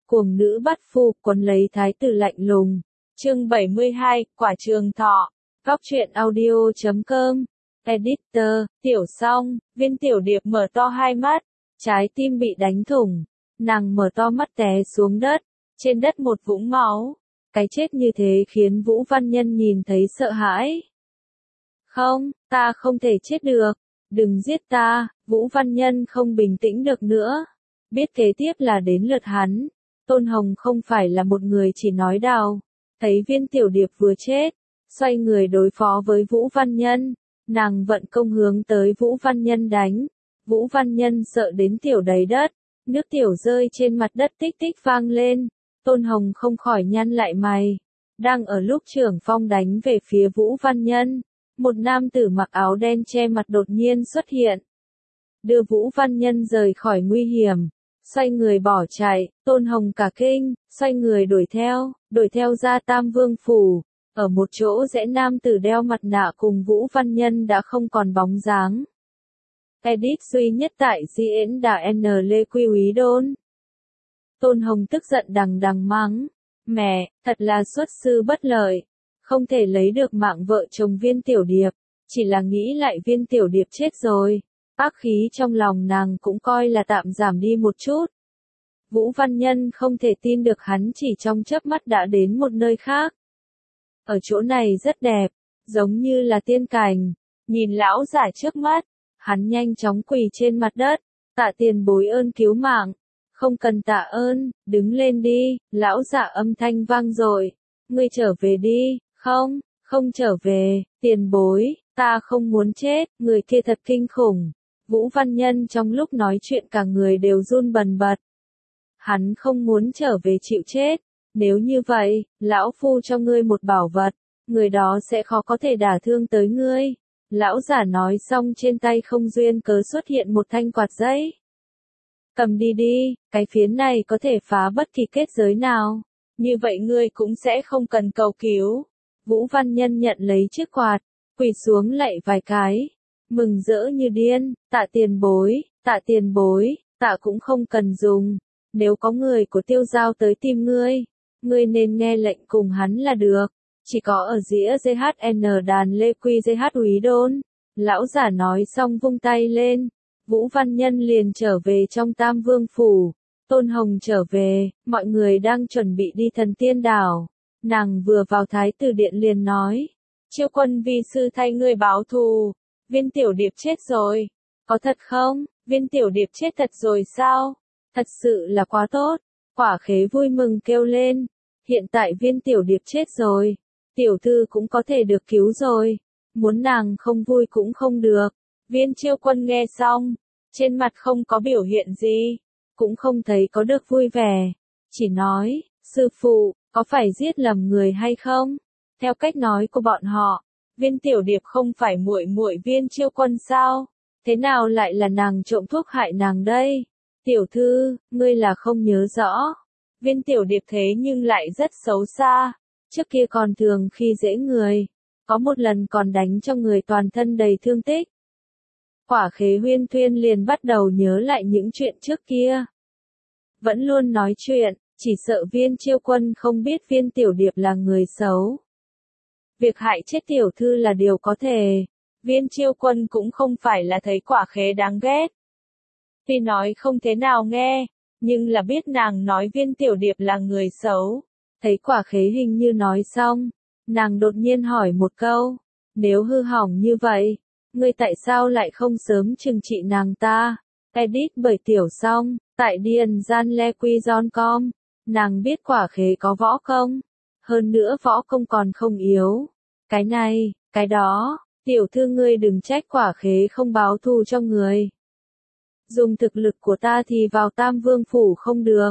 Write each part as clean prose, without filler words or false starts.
Cuồng nữ bắt phu quấn lấy thái tử lạnh lùng. Chương 72, Quả Trường Thọ. Góc truyện audio.com. Editor, Tiểu Song. Viên Tiểu Điệp mở to hai mắt, trái tim bị đánh thủng. Nàng mở to mắt té xuống đất, trên đất một vũng máu. Cái chết như thế khiến Vũ Văn Nhân nhìn thấy sợ hãi. Không, ta không thể chết được. Đừng giết ta. Vũ Văn Nhân không bình tĩnh được nữa. Biết kế tiếp là đến lượt hắn. Tôn Hồng không phải là một người chỉ nói đào. Thấy Viên Tiểu Điệp vừa chết, xoay người đối phó với Vũ Văn Nhân. Nàng vận công hướng tới Vũ Văn Nhân đánh. Vũ Văn Nhân sợ đến tiểu đầy đất. Nước tiểu rơi trên mặt đất tích tích vang lên. Tôn Hồng không khỏi nhăn lại mày. Đang ở lúc Trưởng Phong đánh về phía Vũ Văn Nhân, một nam tử mặc áo đen che mặt đột nhiên xuất hiện. Đưa Vũ Văn Nhân rời khỏi nguy hiểm. Xoay người bỏ chạy, Tôn Hồng cả kinh, xoay người đuổi theo ra Tam Vương Phủ. Ở một chỗ rẽ nam tử đeo mặt nạ cùng Vũ Văn Nhân đã không còn bóng dáng. Edit duy nhất tại diễn đà N Lê Quy Úy Đôn. Tôn Hồng tức giận đằng đằng mắng. Mẹ, thật là xuất sư bất lợi. Không thể lấy được mạng vợ chồng Viên Tiểu Điệp. Chỉ là nghĩ lại Viên Tiểu Điệp chết rồi. Ác khí trong lòng nàng cũng coi là tạm giảm đi một chút. Vũ Văn Nhân không thể tin được hắn chỉ trong chớp mắt đã đến một nơi khác. Ở chỗ này rất đẹp, giống như là tiên cảnh. Nhìn lão giả trước mắt, hắn nhanh chóng quỳ trên mặt đất, tạ tiền bối ơn cứu mạng. Không cần tạ ơn, đứng lên đi. Lão giả âm thanh vang dội. Ngươi trở về đi. Không trở về, tiền bối, ta không muốn chết. Người kia thật kinh khủng. Vũ Văn Nhân trong lúc nói chuyện cả người đều run bần bật. Hắn không muốn trở về chịu chết. Nếu như vậy, lão phu cho ngươi một bảo vật, người đó sẽ khó có thể đả thương tới ngươi. Lão giả nói xong trên tay không duyên cớ xuất hiện một thanh quạt giấy. Cầm đi đi, cái phiến này có thể phá bất kỳ kết giới nào. Như vậy ngươi cũng sẽ không cần cầu cứu. Vũ Văn Nhân nhận lấy chiếc quạt, quỳ xuống lạy vài cái. Mừng rỡ như điên, tạ tiền bối, tạ cũng không cần dùng. Nếu có người của Tiêu Giao tới tìm ngươi nên nghe lệnh cùng hắn là được. Chỉ có ở dĩa GHN đàn Lê Quy GH Úy Đôn. Lão giả nói xong vung tay lên. Vũ Văn Nhân liền trở về trong Tam Vương Phủ. Tôn Hồng trở về, mọi người đang chuẩn bị đi Thần Tiên Đảo. Nàng vừa vào Thái tử điện liền nói. Chiêu Quân vi sư thay ngươi báo thù. Viên Tiểu Điệp chết rồi. Có thật không? Viên Tiểu Điệp chết thật rồi sao? Thật sự là quá tốt. Quả Khế vui mừng kêu lên. Hiện tại Viên Tiểu Điệp chết rồi. Tiểu thư cũng có thể được cứu rồi. Muốn nàng không vui cũng không được. Viên Chiêu Quân nghe xong. Trên mặt không có biểu hiện gì. Cũng không thấy có được vui vẻ. Chỉ nói, sư phụ, có phải giết lầm người hay không? Theo cách nói của bọn họ, Viên Tiểu Điệp không phải muội muội Viên Chiêu Quân sao? Thế nào lại là nàng trộm thuốc hại nàng đây? Tiểu thư, ngươi là không nhớ rõ. Viên Tiểu Điệp thế nhưng lại rất xấu xa. Trước kia còn thường khi dễ người. Có một lần còn đánh cho người toàn thân đầy thương tích. Quả Khế Huyên Thuyên liền bắt đầu nhớ lại những chuyện trước kia. Vẫn luôn nói chuyện, chỉ sợ Viên Chiêu Quân không biết Viên Tiểu Điệp là người xấu. Việc hại chết tiểu thư là điều có thể. Viên Chiêu Quân cũng không phải là thấy Quả Khế đáng ghét. Tuy nói không thế nào nghe, nhưng là biết nàng nói Viên Tiểu Điệp là người xấu. Thấy Quả Khế hình như nói xong, nàng đột nhiên hỏi một câu. Nếu hư hỏng như vậy, ngươi tại sao lại không sớm trừng trị nàng ta? Edit bởi Tiểu Song, tại Điền Gian Le Quy Gion Com. Nàng biết Quả Khế có võ công. Hơn nữa võ công còn không yếu. Cái này, cái đó, tiểu thư ngươi đừng trách Quả Khế không báo thù cho người. Dùng thực lực của ta thì vào Tam Vương Phủ không được.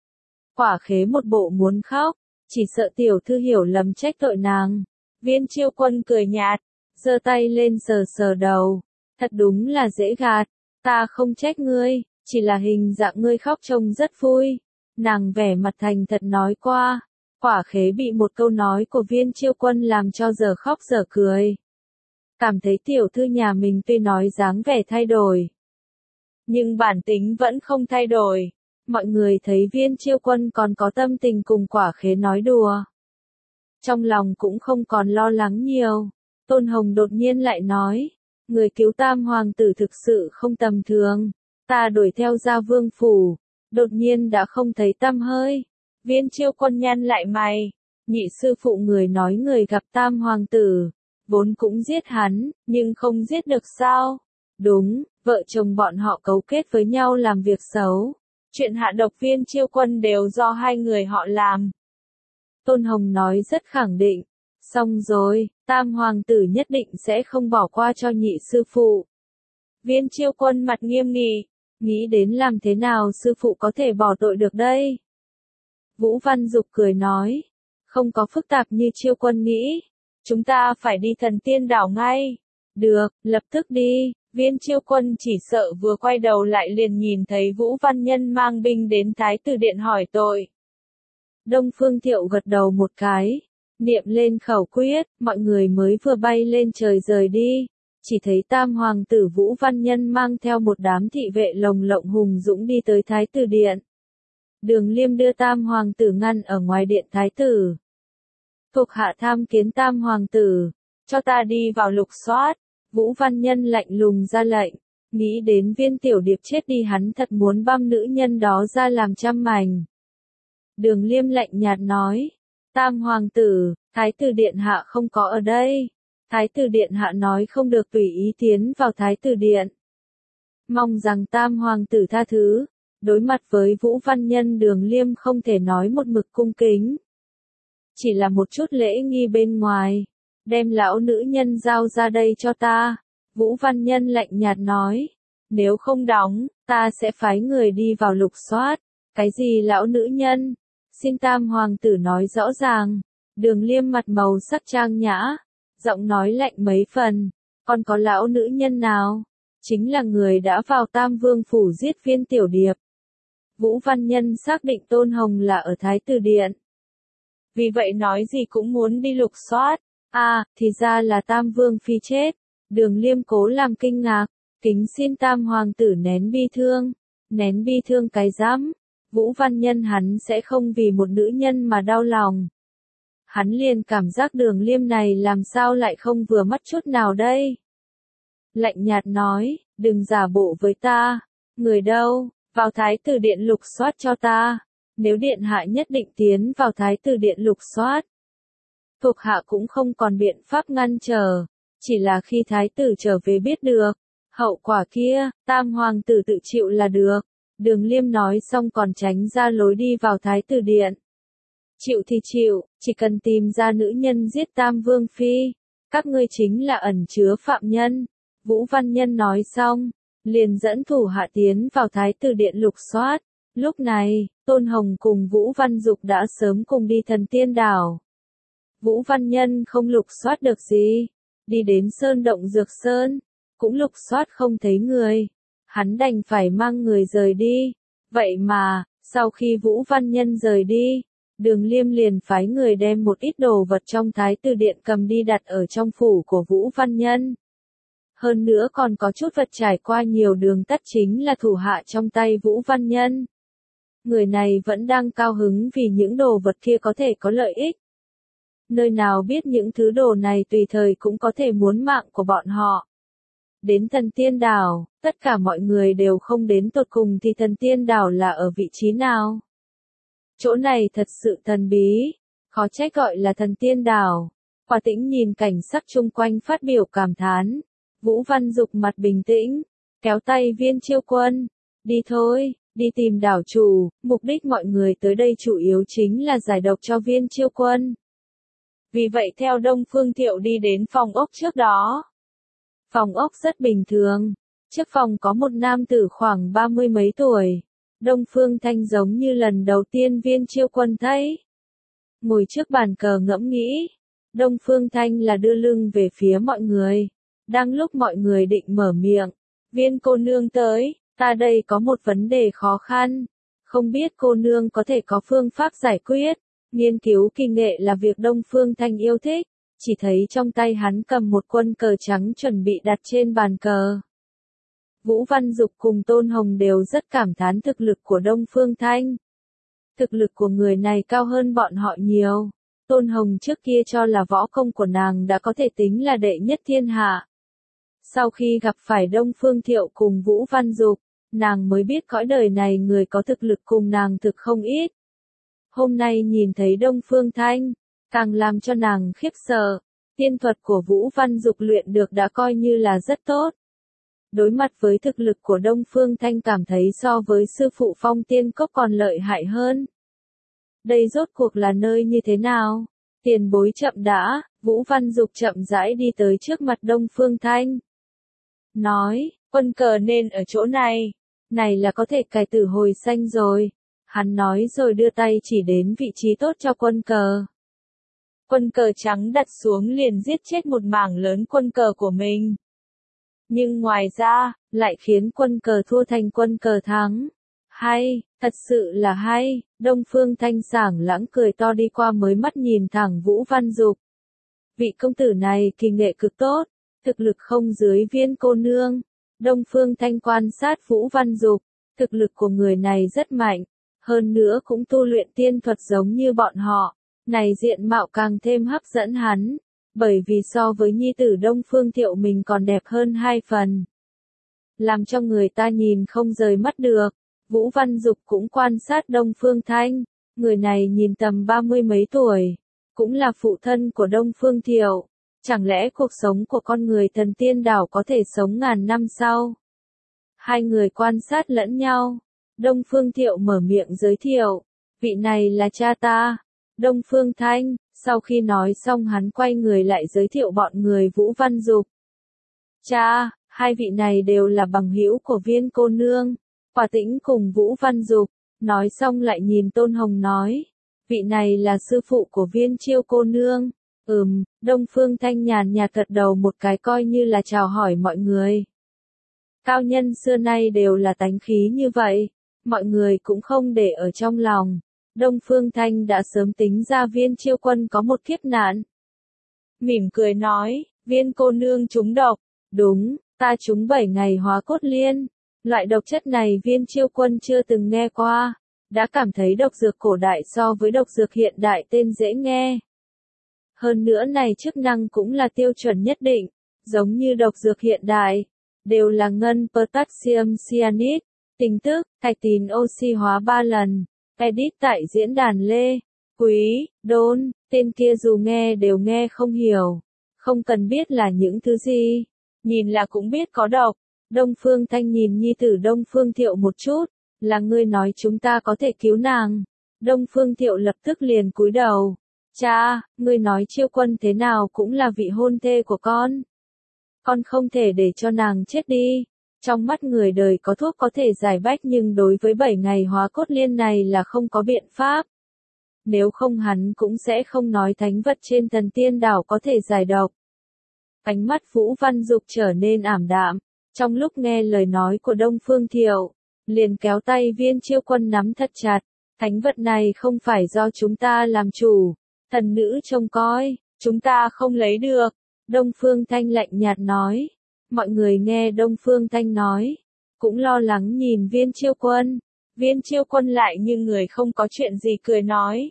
Quả Khế một bộ muốn khóc, chỉ sợ tiểu thư hiểu lầm trách tội nàng. Viên Chiêu Quân cười nhạt, giơ tay lên sờ sờ đầu. Thật đúng là dễ gạt, ta không trách ngươi, chỉ là hình dạng ngươi khóc trông rất vui. Nàng vẻ mặt thành thật nói qua. Quả Khế bị một câu nói của Viên Chiêu Quân làm cho giờ khóc giờ cười. Cảm thấy tiểu thư nhà mình tuy nói dáng vẻ thay đổi, nhưng bản tính vẫn không thay đổi. mọi người thấy Viên Chiêu Quân còn có tâm tình cùng Quả Khế nói đùa. Trong lòng cũng không còn lo lắng nhiều. Tôn Hồng đột nhiên lại nói, người cứu Tam Hoàng tử thực sự không tầm thường. Ta đuổi theo ra Vương phủ, đột nhiên đã không thấy tăm hơi. Viên Chiêu Quân nhăn lại mày, nhị sư phụ người nói người gặp Tam Hoàng tử, vốn cũng giết hắn, nhưng không giết được sao? Đúng, vợ chồng bọn họ cấu kết với nhau làm việc xấu. Chuyện hạ độc Viên Chiêu Quân đều do hai người họ làm. Tôn Hồng nói rất khẳng định. Xong rồi, Tam Hoàng tử nhất định sẽ không bỏ qua cho nhị sư phụ. Viên Chiêu Quân mặt nghiêm nghị, nghĩ đến làm thế nào sư phụ có thể bỏ tội được đây? Vũ Văn Dục cười nói, không có phức tạp như Chiêu Quân nghĩ. Chúng ta phải đi Thần Tiên Đảo ngay. Được, lập tức đi. Viên Chiêu Quân chỉ sợ vừa quay đầu lại liền nhìn thấy Vũ Văn Nhân mang binh đến Thái Tử Điện hỏi tội. Đông Phương Thiệu gật đầu một cái, niệm lên khẩu quyết, mọi người mới vừa bay lên trời rời đi, chỉ thấy Tam Hoàng tử Vũ Văn Nhân mang theo một đám thị vệ lồng lộng hùng dũng đi tới Thái Tử Điện. Đường Liêm đưa Tam Hoàng tử ngăn ở ngoài điện Thái Tử. Thuộc hạ tham kiến Tam Hoàng tử, cho ta đi vào lục soát. Vũ Văn Nhân lạnh lùng ra lệnh, nghĩ đến Viên Tiểu Điệp chết đi hắn thật muốn băm nữ nhân đó ra làm trăm mảnh. Đường Liêm lạnh nhạt nói, Tam Hoàng tử, Thái Tử Điện hạ không có ở đây. Thái Tử Điện hạ nói không được tùy ý tiến vào Thái Tử Điện. Mong rằng Tam Hoàng tử tha thứ. Đối mặt với Vũ Văn Nhân, Đường Liêm không thể nói một mực cung kính. Chỉ là một chút lễ nghi bên ngoài. Đem lão nữ nhân giao ra đây cho ta. Vũ Văn Nhân lạnh nhạt nói. Nếu không đóng, ta sẽ phái người đi vào lục soát. Cái gì lão nữ nhân? Xin Tam Hoàng tử nói rõ ràng. Đường Liêm mặt màu sắc trang nhã. Giọng nói lạnh mấy phần. Còn có lão nữ nhân nào? Chính là người đã vào Tam Vương phủ giết Viên Tiểu Điệp. Vũ Văn Nhân xác định Tôn Hồng là ở Thái Tử Điện. Vì vậy nói gì cũng muốn đi lục soát. À, thì ra là Tam Vương phi chết. Đường Liêm cố làm kinh ngạc. Kính xin Tam Hoàng tử nén bi thương. Nén bi thương cái rắm. Vũ Văn Nhân hắn sẽ không vì một nữ nhân mà đau lòng. Hắn liền cảm giác Đường Liêm này làm sao lại không vừa mắt chút nào đây. Lạnh nhạt nói, đừng giả bộ với ta. Người đâu, vào Thái Tử Điện lục soát cho ta. Nếu Điện hạ nhất định tiến vào Thái Tử Điện lục soát, thuộc hạ cũng không còn biện pháp ngăn trở. Chỉ là khi Thái Tử trở về biết được. Hậu quả kia, Tam Hoàng tử tự chịu là được. Đường Liêm nói xong còn tránh ra lối đi vào Thái Tử Điện. Chịu thì chịu, chỉ cần tìm ra nữ nhân giết Tam Vương phi. Các ngươi chính là ẩn chứa phạm nhân. Vũ Văn Nhân nói xong, liền dẫn thủ hạ tiến vào Thái Tử Điện lục soát. Lúc này, Tôn Hồng cùng Vũ Văn Dục đã sớm cùng đi Thần Tiên Đảo. Vũ Văn Nhân không lục soát được gì. Đi đến Sơn Động Dược Sơn, cũng lục soát không thấy người. Hắn đành phải mang người rời đi. Vậy mà, sau khi Vũ Văn Nhân rời đi, Đường Liêm liền phái người đem một ít đồ vật trong Thái Tử Điện cầm đi đặt ở trong phủ của Vũ Văn Nhân. Hơn nữa còn có chút vật trải qua nhiều đường tắt chính là thủ hạ trong tay Vũ Văn Nhân. Người này vẫn đang cao hứng vì những đồ vật kia có thể có lợi ích. Nơi nào biết những thứ đồ này tùy thời cũng có thể muốn mạng của bọn họ. Đến Thần Tiên Đảo, tất cả mọi người đều không đến tột cùng thì Thần Tiên Đảo là ở vị trí nào. Chỗ này thật sự thần bí, khó trách gọi là Thần Tiên Đảo. Hòa Tĩnh nhìn cảnh sắc chung quanh phát biểu cảm thán. Vũ Văn Dục mặt bình tĩnh, kéo tay Viên Chiêu Quân. Đi thôi, đi tìm đảo chủ, mục đích mọi người tới đây chủ yếu chính là giải độc cho Viên Chiêu Quân. Vì vậy theo Đông Phương Thiệu đi đến phòng ốc trước đó. Phòng ốc rất bình thường. Trước phòng có một nam tử khoảng 30 mấy tuổi. Đông Phương Thanh giống như lần đầu tiên Viên Chiêu Quân thấy. Ngồi trước bàn cờ ngẫm nghĩ. Đông Phương Thanh là đưa lưng về phía mọi người. Đang lúc mọi người định mở miệng. Viên cô nương tới, ta đây có một vấn đề khó khăn. Không biết cô nương có thể có phương pháp giải quyết. Nghiên cứu kỳ nghệ là việc Đông Phương Thanh yêu thích. Chỉ thấy trong tay hắn cầm một quân cờ trắng chuẩn bị đặt trên bàn cờ. Vũ Văn Dục cùng Tôn Hồng đều rất cảm thán thực lực của Đông Phương Thanh. Thực lực của người này cao hơn bọn họ nhiều. Tôn Hồng trước kia cho là võ công của nàng đã có thể tính là đệ nhất thiên hạ. Sau khi gặp phải Đông Phương Thiệu cùng Vũ Văn Dục, nàng mới biết cõi đời này người có thực lực cùng nàng thực không ít. Hôm nay nhìn thấy Đông Phương Thanh, càng làm cho nàng khiếp sợ. Tiên thuật của Vũ Văn Dục luyện được đã coi như là rất tốt. Đối mặt với thực lực của Đông Phương Thanh cảm thấy so với sư phụ Phong Tiên Cốc còn lợi hại hơn. Đây rốt cuộc là nơi như thế nào? Tiền bối chậm đã, Vũ Văn Dục chậm rãi đi tới trước mặt Đông Phương Thanh. Nói, quân cờ nên ở chỗ này. Này là có thể cài tử hồi xanh rồi. Hắn nói rồi đưa tay chỉ đến vị trí tốt cho quân cờ. Quân cờ trắng đặt xuống liền giết chết một mảng lớn quân cờ của mình. Nhưng ngoài ra, lại khiến quân cờ thua thành quân cờ thắng. Hay, thật sự là hay, Đông Phương Thanh sảng lãng cười to đi qua mới mắt nhìn thẳng Vũ Văn Dục. Vị công tử này kỳ nghệ cực tốt, thực lực không dưới Viên cô nương. Đông Phương Thanh quan sát Vũ Văn Dục, thực lực của người này rất mạnh, hơn nữa cũng tu luyện tiên thuật giống như bọn họ. Này diện mạo càng thêm hấp dẫn hắn, bởi vì so với nhi tử Đông Phương Thiệu mình còn đẹp hơn 2 phần. Làm cho người ta nhìn không rời mắt được. Vũ Văn Dục cũng quan sát Đông Phương Thanh, người này nhìn tầm 30 mấy tuổi, cũng là phụ thân của Đông Phương Thiệu. Chẳng lẽ cuộc sống của con người thần tiên đảo có thể sống ngàn năm sau? Hai người quan sát lẫn nhau. Đông Phương Thiệu mở miệng giới thiệu, vị này là cha ta. Đông Phương Thanh, sau khi nói xong hắn quay người lại giới thiệu bọn người Vũ Văn Dục. Cha, hai vị này đều là bằng hữu của Viên cô nương. Quả Tĩnh cùng Vũ Văn Dục, nói xong lại nhìn Tôn Hồng nói, vị này là sư phụ của Viên Chiêu cô nương. Đông Phương Thanh nhàn nhạt gật đầu một cái coi như là chào hỏi mọi người. Cao nhân xưa nay đều là tánh khí như vậy, mọi người cũng không để ở trong lòng. Đông Phương Thanh đã sớm tính ra Viên Chiêu quân có một kiếp nạn. Mỉm cười nói, Viên cô nương trúng độc, đúng, ta trúng 7 ngày hóa cốt liên. Loại độc chất này Viên Chiêu quân chưa từng nghe qua, đã cảm thấy độc dược cổ đại so với độc dược hiện đại tên dễ nghe. Hơn nữa này chức năng cũng là tiêu chuẩn nhất định, giống như độc dược hiện đại, đều là ngân potassium cyanide, tinh tức, thạch tín oxy hóa 3 lần. Edit tại diễn đàn Lê, Quý, Đôn, tên kia dù nghe đều nghe không hiểu, không cần biết là những thứ gì, nhìn là cũng biết có độc. Đông Phương Thanh nhìn nhi tử Đông Phương Thiệu một chút, là ngươi nói chúng ta có thể cứu nàng. Đông Phương Thiệu lập tức liền cúi đầu. Cha, ngươi nói Chiêu quân thế nào cũng là vị hôn thê của con. Con không thể để cho nàng chết đi. Trong mắt người đời có thuốc có thể giải bách nhưng đối với 7 ngày hóa cốt liên này là không có biện pháp. Nếu không hắn cũng sẽ không nói thánh vật trên thần tiên đảo có thể giải độc. Ánh mắt Vũ Văn Dục trở nên ảm đạm. Trong lúc nghe lời nói của Đông Phương Thiệu, liền kéo tay Viên Chiêu quân nắm thật chặt. Thánh vật này không phải do chúng ta làm chủ, thần nữ trông coi, chúng ta không lấy được. Đông Phương Thanh lạnh nhạt nói. Mọi người nghe Đông Phương Thanh nói, cũng lo lắng nhìn Viên Chiêu quân. Viên Chiêu quân lại như người không có chuyện gì cười nói.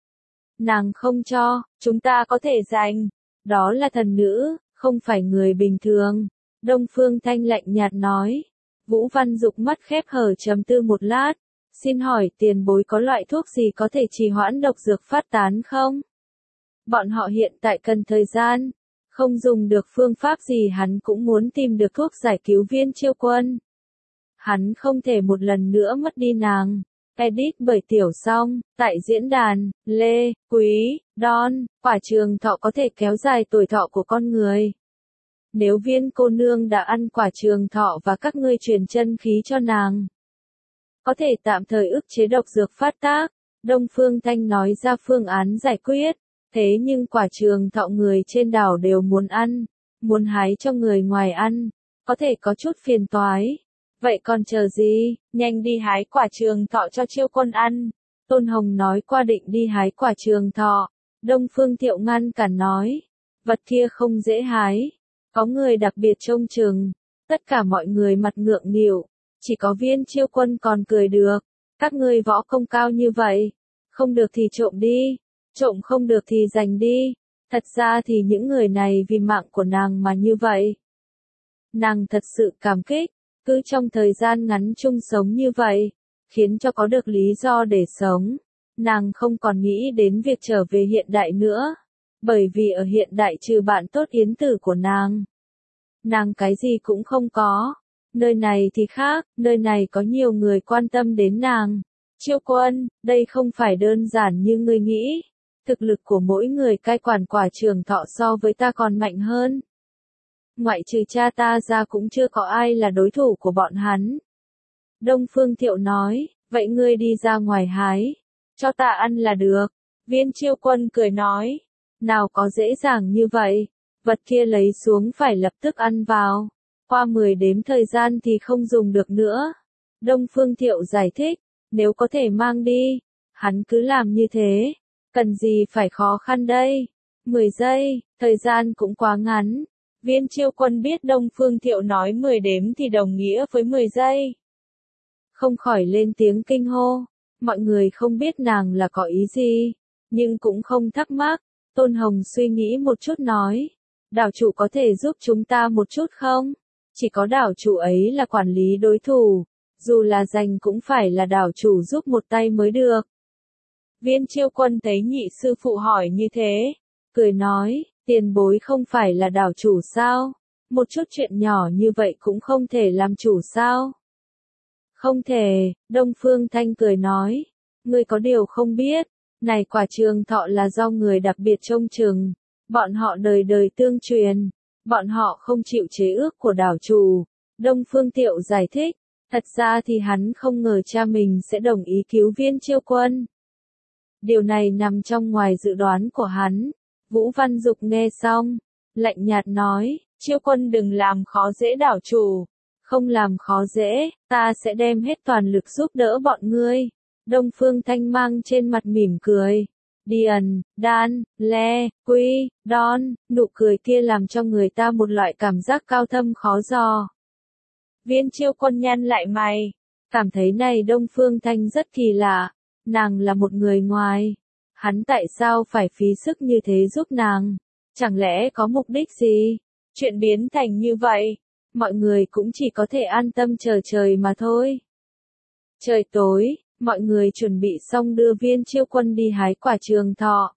Nàng không cho, chúng ta có thể giành. Đó là thần nữ, không phải người bình thường. Đông Phương Thanh lạnh nhạt nói. Vũ Văn Dục mắt khép hở trầm tư một lát. Xin hỏi tiền bối có loại thuốc gì có thể trì hoãn độc dược phát tán không? Bọn họ hiện tại cần thời gian. Không dùng được phương pháp gì hắn cũng muốn tìm được thuốc giải cứu Viên Chiêu quân. Hắn không thể một lần nữa mất đi nàng. Edit bởi Tiểu Song, tại diễn đàn, Lê, Quý, Đon, quả trường thọ có thể kéo dài tuổi thọ của con người. Nếu Viên cô nương đã ăn quả trường thọ và các ngươi truyền chân khí cho nàng, có thể tạm thời ức chế độc dược phát tác. Đông Phương Thanh nói ra phương án giải quyết. Thế nhưng quả trường thọ người trên đảo đều muốn ăn, muốn hái cho người ngoài ăn, có thể có chút phiền toái. Vậy còn chờ gì, nhanh đi hái quả trường thọ cho Chiêu quân ăn. Tôn Hồng nói qua định đi hái quả trường thọ. Đông Phương Thiệu ngăn cản nói, vật kia không dễ hái, có người đặc biệt trông chừng. Tất cả mọi người mặt ngượng nghịu, chỉ có Viên Chiêu Quân còn cười được. Các ngươi võ công cao như vậy, không được thì trộm đi, trộm không được thì giành đi. Thật ra thì những người này vì mạng của nàng mà như vậy. Nàng thật sự cảm kích, cứ trong thời gian ngắn chung sống như vậy, khiến cho có được lý do để sống. Nàng không còn nghĩ đến việc trở về hiện đại nữa, bởi vì ở hiện đại trừ bạn tốt yến tử của nàng cái gì cũng không có. Nơi này thì khác, nơi này có nhiều người quan tâm đến nàng. Chiêu Quân, đây không phải đơn giản như ngươi nghĩ. Thực lực của mỗi người cai quản Quả Trường Thọ so với ta còn mạnh hơn. Ngoại trừ cha ta ra cũng chưa có ai là đối thủ của bọn hắn. Đông Phương Thiệu nói, vậy ngươi đi ra ngoài hái, cho ta ăn là được. Viên Chiêu Quân cười nói, nào có dễ dàng như vậy, vật kia lấy xuống phải lập tức ăn vào. Qua 10 đếm thời gian thì không dùng được nữa. Đông Phương Thiệu giải thích, nếu có thể mang đi, hắn cứ làm như thế. Cần gì phải khó khăn đây? 10 giây, thời gian cũng quá ngắn. Viên Chiêu Quân biết Đông Phương Thiệu nói 10 đếm thì đồng nghĩa với 10 giây. Không khỏi lên tiếng kinh hô. Mọi người không biết nàng là có ý gì, nhưng cũng không thắc mắc. Tôn Hồng suy nghĩ một chút nói, đảo chủ có thể giúp chúng ta một chút không? Chỉ có đảo chủ ấy là quản lý đối thủ, dù là giành cũng phải là đảo chủ giúp một tay mới được. Viên Chiêu Quân thấy nhị sư phụ hỏi như thế, cười nói, tiền bối không phải là đảo chủ sao? Một chút chuyện nhỏ như vậy cũng không thể làm chủ sao? Không thể, Đông Phương Thanh cười nói, ngươi có điều không biết, này Quả Trường Thọ là do người đặc biệt trông chừng, bọn họ đời đời tương truyền, bọn họ không chịu chế ước của đảo chủ. Đông Phương Tiệu giải thích, thật ra thì hắn không ngờ cha mình sẽ đồng ý cứu Viên Chiêu Quân. Điều này nằm trong ngoài dự đoán của hắn. Vũ Văn Dục nghe xong, lạnh nhạt nói, Chiêu Quân đừng làm khó dễ đảo chủ. Không làm khó dễ, ta sẽ đem hết toàn lực giúp đỡ bọn ngươi. Đông Phương Thanh mang trên mặt mỉm cười. Điền, Đan, Le, Quy, Đon, nụ cười kia làm cho người ta một loại cảm giác cao thâm khó dò. Viên Chiêu Quân nhăn lại mày, cảm thấy này Đông Phương Thanh rất kỳ lạ, nàng là một người ngoài. Hắn tại sao phải phí sức như thế giúp nàng? Chẳng lẽ có mục đích gì? Chuyện biến thành như vậy, mọi người cũng chỉ có thể an tâm chờ trời mà thôi. Trời tối, mọi người chuẩn bị xong đưa Viên Chiêu Quân đi hái Quả Trường Thọ.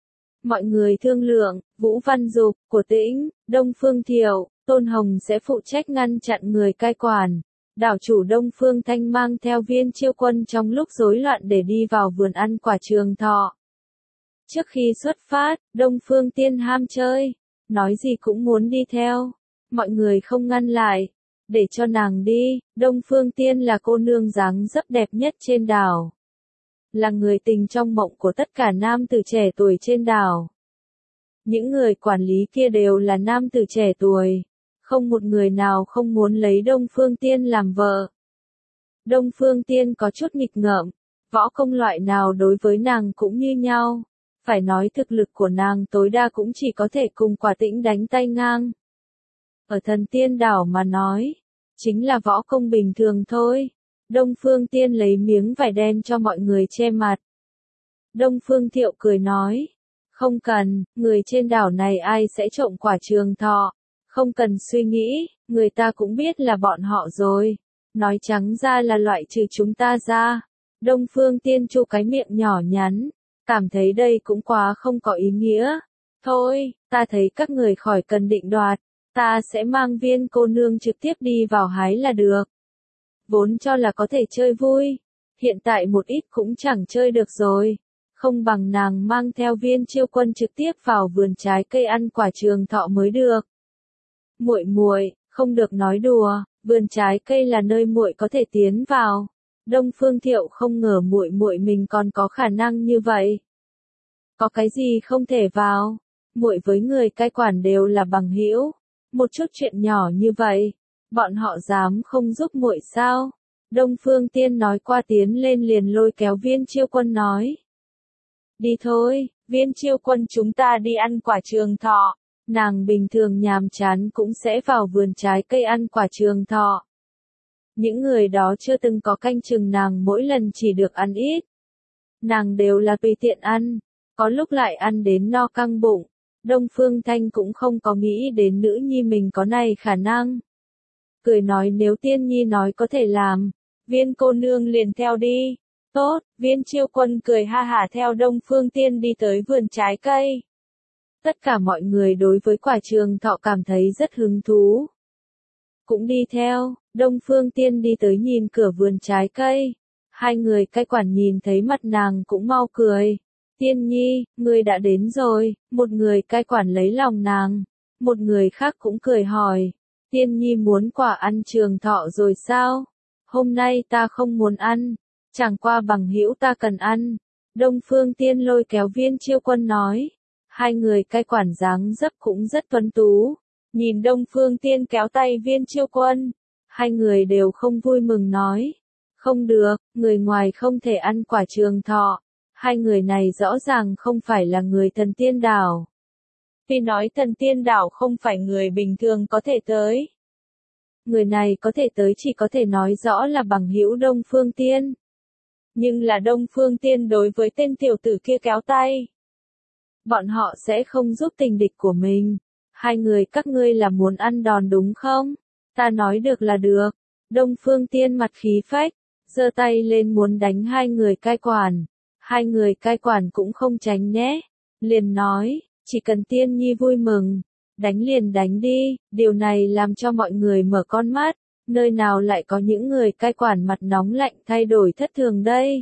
Mọi người thương lượng, Vũ Văn Dục, của Tĩnh, Đông Phương Thiệu, Tôn Hồng sẽ phụ trách ngăn chặn người cai quản. Đảo chủ Đông Phương Thanh mang theo Viên Chiêu Quân trong lúc rối loạn để đi vào vườn ăn Quả Trường Thọ. Trước khi xuất phát, Đông Phương Tiên ham chơi, nói gì cũng muốn đi theo. Mọi người không ngăn lại, để cho nàng đi. Đông Phương Tiên là cô nương dáng dấp đẹp nhất trên đảo, là người tình trong mộng của tất cả nam tử trẻ tuổi trên đảo. Những người quản lý kia đều là nam tử trẻ tuổi, không một người nào không muốn lấy Đông Phương Tiên làm vợ. Đông Phương Tiên có chút nghịch ngợm, võ công loại nào đối với nàng cũng như nhau. Phải nói thực lực của nàng tối đa cũng chỉ có thể cùng Quả Tĩnh đánh tay ngang. Ở Thần Tiên đảo mà nói, chính là võ công bình thường thôi. Đông Phương Tiên lấy miếng vải đen cho mọi người che mặt. Đông Phương Thiệu cười nói, không cần, người trên đảo này ai sẽ trộm Quả Trường Thọ, không cần suy nghĩ, người ta cũng biết là bọn họ rồi. Nói trắng ra là loại trừ chúng ta ra. Đông Phương Tiên chu cái miệng nhỏ nhắn, cảm thấy đây cũng quá không có ý nghĩa. Thôi, ta thấy các người khỏi cần định đoạt, ta sẽ mang Viên cô nương trực tiếp đi vào hái là được. Vốn cho là có thể chơi vui, hiện tại một ít cũng chẳng chơi được rồi. Không bằng nàng mang theo Viên Chiêu Quân trực tiếp vào vườn trái cây ăn Quả Trường Thọ mới được. Muội muội, không được nói đùa, vườn trái cây là nơi muội có thể tiến vào. Đông Phương Thiệu không ngờ muội muội mình còn có khả năng như vậy. Có cái gì không thể vào? Muội với người cai quản đều là bằng hữu, một chút chuyện nhỏ như vậy, bọn họ dám không giúp muội sao? Đông Phương Tiên nói qua tiến lên liền lôi kéo Viên Chiêu Quân nói. Đi thôi, Viên Chiêu Quân chúng ta đi ăn Quả Trường Thọ. Nàng bình thường nhàm chán cũng sẽ vào vườn trái cây ăn quả Trường Thọ. Những người đó chưa từng có canh chừng nàng, mỗi lần chỉ được ăn ít. Nàng đều là tùy tiện ăn, có lúc lại ăn đến no căng bụng. Đông Phương Thanh cũng không có nghĩ đến nữ nhi mình có này khả năng. Cười nói nếu Tiên Nhi nói có thể làm, Viên cô nương liền theo đi. Tốt, Viên Chiêu Quân cười ha hả theo Đông Phương Tiên đi tới vườn trái cây. Tất cả mọi người đối với quả Trường Thọ cảm thấy rất hứng thú. Cũng đi theo, Đông Phương Tiên đi tới nhìn cửa vườn trái cây. Hai người cai quản nhìn thấy mặt nàng cũng mau cười. Tiên Nhi, ngươi đã đến rồi, một người cai quản lấy lòng nàng. Một người khác cũng cười hỏi. Tiên Nhi muốn quả ăn Trường Thọ rồi sao? Hôm nay ta không muốn ăn, chẳng qua bằng hữu ta cần ăn. Đông Phương Tiên lôi kéo Viên Chiêu Quân nói. Hai người cai quản dáng dấp cũng rất tuấn tú. Nhìn Đông Phương Tiên kéo tay Viên Chiêu Quân, hai người đều không vui mừng nói. Không được, người ngoài không thể ăn quả Trường Thọ. Hai người này rõ ràng không phải là người Thần Tiên Đảo. Vì nói Thần Tiên Đảo không phải người bình thường có thể tới. Người này có thể tới chỉ có thể nói rõ là bằng hữu Đông Phương Tiên. Nhưng là Đông Phương Tiên đối với tên tiểu tử kia kéo tay. Bọn họ sẽ không giúp tình địch của mình. Hai người các ngươi là muốn ăn đòn đúng không? Ta nói được là được. Đông Phương Tiên mặt khí phách, giơ tay lên muốn đánh hai người cai quản. Hai người cai quản cũng không tránh né. Liền nói, chỉ cần Tiên Nhi vui mừng, đánh liền đánh đi. Điều này làm cho mọi người mở con mắt. Nơi nào lại có những người cai quản mặt nóng lạnh thay đổi thất thường đây?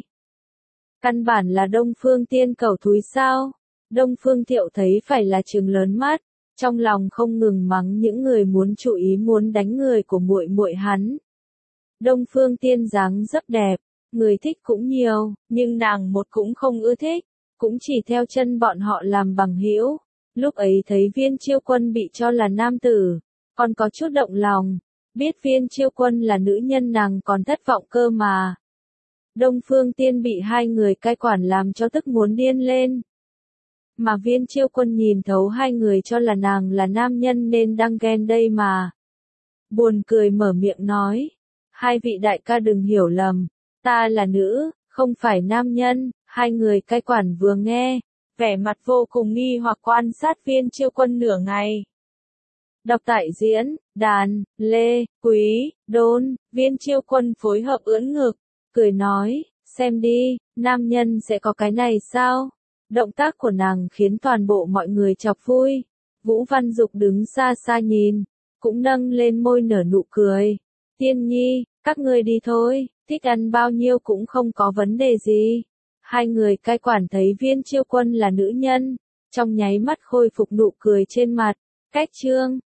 Căn bản là Đông Phương Tiên cẩu thúi sao? Đông Phương Thiệu thấy phải là trừng lớn mắt, trong lòng không ngừng mắng những người muốn chú ý muốn đánh người của muội muội hắn. Đông Phương Tiên dáng rất đẹp, người thích cũng nhiều, nhưng nàng một cũng không ưa thích, cũng chỉ theo chân bọn họ làm bằng hữu. Lúc ấy thấy Viên Chiêu Quân bị cho là nam tử, còn có chút động lòng, biết Viên Chiêu Quân là nữ nhân nàng còn thất vọng cơ mà. Đông Phương Tiên bị hai người cai quản làm cho tức muốn điên lên. Mà Viên Chiêu Quân nhìn thấu hai người cho là nàng là nam nhân nên đang ghen đây mà. Buồn cười mở miệng nói. Hai vị đại ca đừng hiểu lầm. Ta là nữ, không phải nam nhân. Hai người cai quản vừa nghe, vẻ mặt vô cùng nghi hoặc quan sát Viên Chiêu Quân nửa ngày. Đọc tại diễn, đàn, Lê, Quý, Đôn, Viên Chiêu Quân phối hợp ưỡn ngực, cười nói, xem đi, nam nhân sẽ có cái này sao? Động tác của nàng khiến toàn bộ mọi người chọc vui. Vũ Văn Dục đứng xa xa nhìn, cũng nâng lên môi nở nụ cười. Tiên Nhi, các ngươi đi thôi, thích ăn bao nhiêu cũng không có vấn đề gì. Hai người cai quản thấy Viên Chiêu Quân là nữ nhân, trong nháy mắt khôi phục nụ cười trên mặt. Cách chương